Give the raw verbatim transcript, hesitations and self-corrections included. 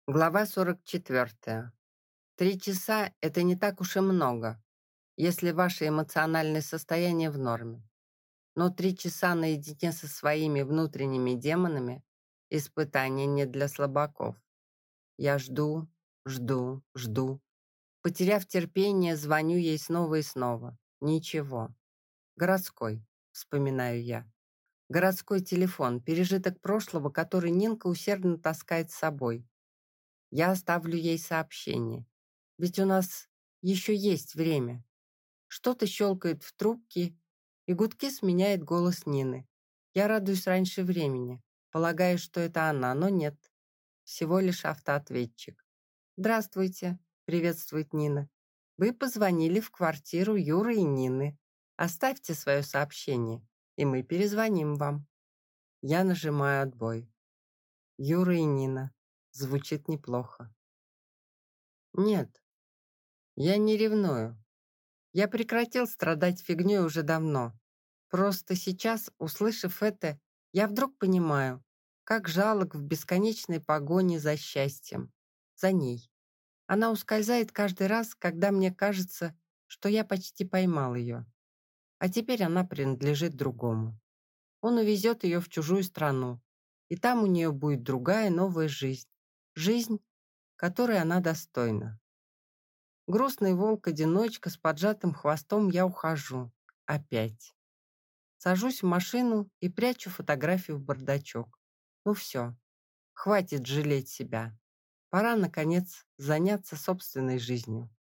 Глава сорок четвертая. Три часа– это не так уж и много, если ваше эмоциональное состояние в норме. Но три часа наедине со своими внутренними демонами– испытание не для слабаков. Я жду, жду, жду. Потеряв терпение, звоню ей снова и снова. Ничего. Городской, вспоминаю я. Городской телефон, пережиток прошлого, который Нинка усердно таскает с собой. Я оставлю ей сообщение. Ведь у нас еще есть время. Что-то щелкает в трубке, и гудки сменяет голос Нины. Я радуюсь раньше времени, полагаю, что это она, но нет. Всего лишь автоответчик. «Здравствуйте», — приветствует Нина. «Вы позвонили в квартиру Юры и Нины. Оставьте свое сообщение, и мы перезвоним вам». Я нажимаю отбой. Юра и Нина. Звучит неплохо. Нет, я не ревную. Я прекратил страдать фигней уже давно. Просто сейчас, услышав это, я вдруг понимаю, как жалок в бесконечной погоне за счастьем, за ней. Она ускользает каждый раз, когда мне кажется, что я почти поймал ее. А теперь она принадлежит другому. Он увезет ее в чужую страну, и там у нее будет другая новая жизнь. Жизнь, которой она достойна. Грустный волк-одиночка с поджатым хвостом, я ухожу. Опять. Сажусь в машину и прячу фотографию в бардачок. Ну все, хватит жалеть себя. Пора, наконец, заняться собственной жизнью.